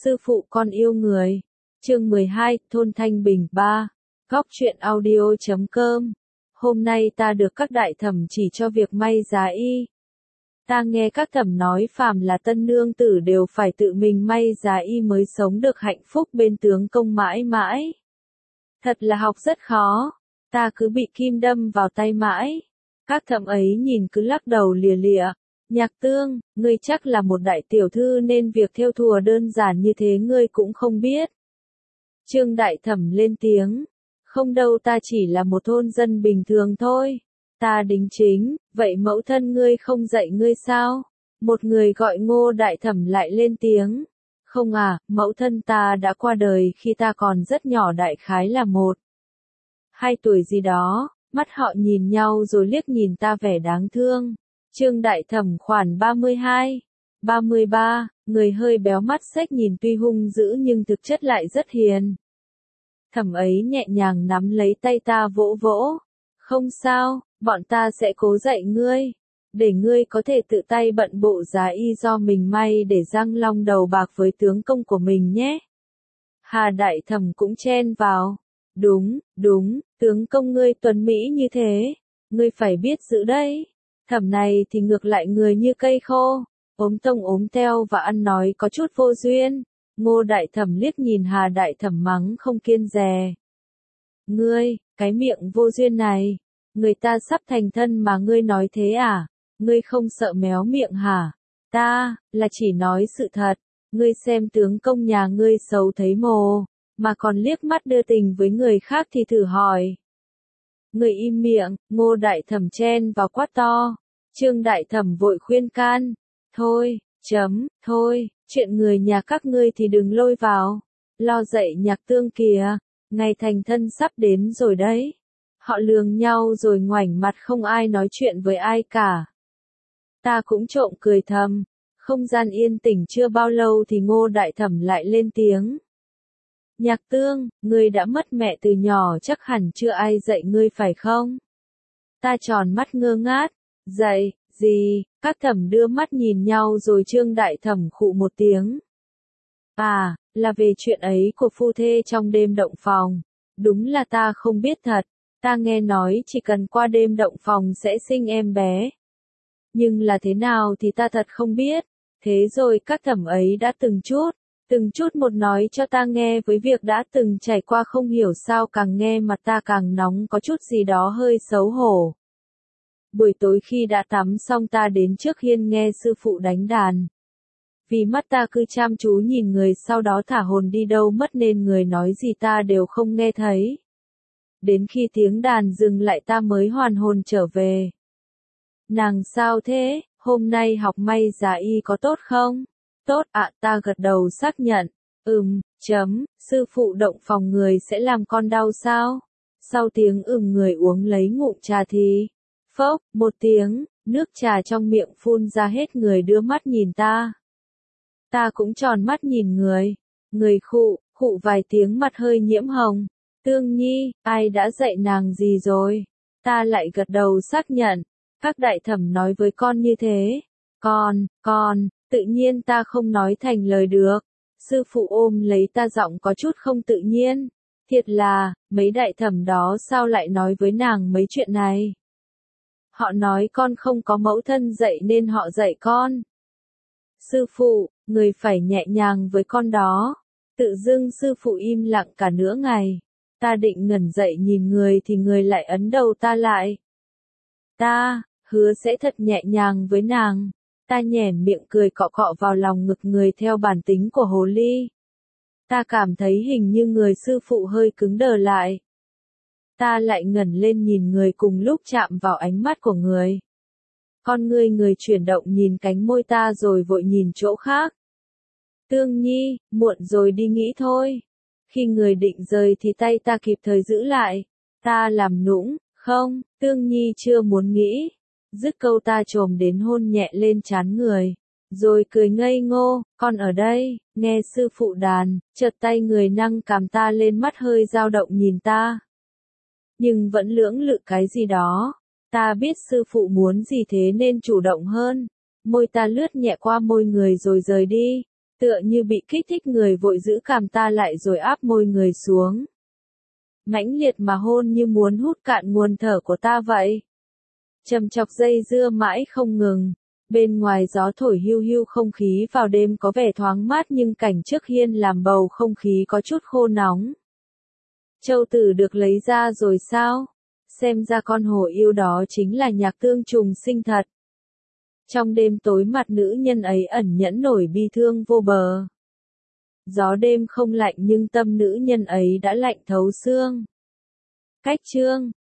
Sư phụ con yêu người. Chương 12, thôn Thanh Bình 3. Góc truyện audio.com. Hôm nay ta được các đại thẩm chỉ cho việc may giá y. Ta nghe các thẩm nói phàm là tân nương tử đều phải tự mình may giá y mới sống được hạnh phúc bên tướng công mãi mãi. Thật là học rất khó, ta cứ bị kim đâm vào tay mãi. Các thẩm ấy nhìn cứ lắc đầu lìa lịa. Nhạc Tương, ngươi chắc là một đại tiểu thư nên việc thêu thùa đơn giản như thế ngươi cũng không biết. Trương đại thẩm lên tiếng. Không đâu, ta chỉ là một thôn dân bình thường thôi. Ta đính chính, vậy mẫu thân ngươi không dạy ngươi sao? Một người gọi Ngô đại thẩm lại lên tiếng. Không à, mẫu thân ta đã qua đời khi ta còn rất nhỏ, đại khái là 1-2 tuổi gì đó. Mắt họ nhìn nhau rồi liếc nhìn ta vẻ đáng thương. Trương đại thẩm khoảng 32, 33, người hơi béo, mắt xếch, nhìn tuy hung dữ nhưng thực chất lại rất hiền. Thẩm ấy nhẹ nhàng nắm lấy tay ta vỗ vỗ. Không sao, bọn ta sẽ cố dạy ngươi. Để ngươi có thể tự tay bận bộ giá y do mình may để răng long đầu bạc với tướng công của mình nhé. Hà đại thẩm cũng chen vào. Đúng, tướng công ngươi tuấn mỹ như thế. Ngươi phải biết giữ đấy. Thẩm này thì ngược lại người như cây khô. Ốm tông ốm teo và ăn nói có chút vô duyên. Ngô đại thẩm liếc nhìn Hà đại thẩm mắng không kiêng dè. Ngươi, cái miệng vô duyên này. Người ta sắp thành thân mà ngươi nói thế à? Ngươi không sợ méo miệng hả? Ta, là chỉ nói sự thật. Ngươi xem tướng công nhà ngươi xấu thấy mồ, mà còn liếc mắt đưa tình với người khác thì thử hỏi. Ngươi im miệng, Ngô đại thẩm chen vào quát to. Trương đại thẩm vội khuyên can. Thôi, chuyện người nhà các ngươi thì đừng lôi vào. Lo dậy Nhạc Tương kìa, ngày thành thân sắp đến rồi đấy. Họ lườm nhau rồi ngoảnh mặt không ai nói chuyện với ai cả. Ta cũng trộm cười thầm. Không gian yên tĩnh chưa bao lâu thì Ngô đại thẩm lại lên tiếng. Nhạc Tương, ngươi đã mất mẹ từ nhỏ chắc hẳn chưa ai dạy ngươi phải không? Ta tròn mắt ngơ ngác. Dạy, gì? Các thẩm đưa mắt nhìn nhau rồi Trương đại thẩm khụ một tiếng. À, là về chuyện ấy của phu thê trong đêm động phòng. Đúng là ta không biết thật. Ta nghe nói chỉ cần qua đêm động phòng sẽ sinh em bé. Nhưng là thế nào thì ta thật không biết. Thế rồi các thẩm ấy đã từng chút một nói cho ta nghe với việc đã từng trải qua, không hiểu sao càng nghe mặt ta càng nóng, có chút gì đó hơi xấu hổ. Buổi tối khi đã tắm xong ta đến trước hiên nghe sư phụ đánh đàn. Vì mắt ta cứ chăm chú nhìn người, sau đó thả hồn đi đâu mất nên người nói gì ta đều không nghe thấy. Đến khi tiếng đàn dừng lại ta mới hoàn hồn trở về. Nàng sao thế, hôm nay học may giá y có tốt không? Tốt ạ, ta gật đầu xác nhận. Sư phụ động phòng người sẽ làm con đau sao? Sau tiếng người uống lấy ngụm trà thì, phốc, một tiếng, nước trà trong miệng phun ra hết. Người đưa mắt nhìn ta. Ta cũng tròn mắt nhìn người. Người khụ vài tiếng, mặt hơi nhiễm hồng. Tương Nhi, ai đã dạy nàng gì rồi? Ta lại gật đầu xác nhận. Các đại thẩm nói với con như thế. Con, tự nhiên ta không nói thành lời được. Sư phụ ôm lấy ta, giọng có chút không tự nhiên. Thiệt là, mấy đại thẩm đó sao lại nói với nàng mấy chuyện này? Họ nói con không có mẫu thân dạy nên họ dạy con. Sư phụ, người phải nhẹ nhàng với con đó. Tự dưng sư phụ im lặng cả nửa ngày. Ta định ngẩng dậy nhìn người thì người lại ấn đầu ta lại. Ta hứa sẽ thật nhẹ nhàng với nàng. Ta nhoẻn miệng cười cọ cọ vào lòng ngực người theo bản tính của hồ ly. Ta cảm thấy hình như người sư phụ hơi cứng đờ lại. Ta lại ngẩng lên nhìn người, cùng lúc chạm vào ánh mắt của người. Con người chuyển động nhìn cánh môi ta rồi vội nhìn chỗ khác. Tương Nhi, muộn rồi, đi nghỉ thôi. Khi người định rời thì tay ta kịp thời giữ lại. Ta làm nũng, không, Tương Nhi chưa muốn nghĩ. Dứt câu ta chồm đến hôn nhẹ lên trán người. Rồi cười ngây ngô, con ở đây, nghe sư phụ đàn, chợt tay người nâng cằm ta lên, mắt hơi dao động nhìn ta. Nhưng vẫn lưỡng lự cái gì đó. Ta biết sư phụ muốn gì thế nên chủ động hơn. Môi ta lướt nhẹ qua môi người rồi rời đi. Tựa như bị kích thích người vội giữ cằm ta lại rồi áp môi người xuống. Mãnh liệt mà hôn như muốn hút cạn nguồn thở của ta vậy. Trầm chọc dây dưa mãi không ngừng. Bên ngoài gió thổi hiu hiu, không khí vào đêm có vẻ thoáng mát nhưng cảnh trước hiên làm bầu không khí có chút khô nóng. Châu tử được lấy ra rồi sao? Xem ra con hổ yêu đó chính là Nhạc Tương trùng sinh thật. Trong đêm tối mặt nữ nhân ấy ẩn nhẫn nổi bi thương vô bờ. Gió đêm không lạnh nhưng tâm nữ nhân ấy đã lạnh thấu xương. Cách chương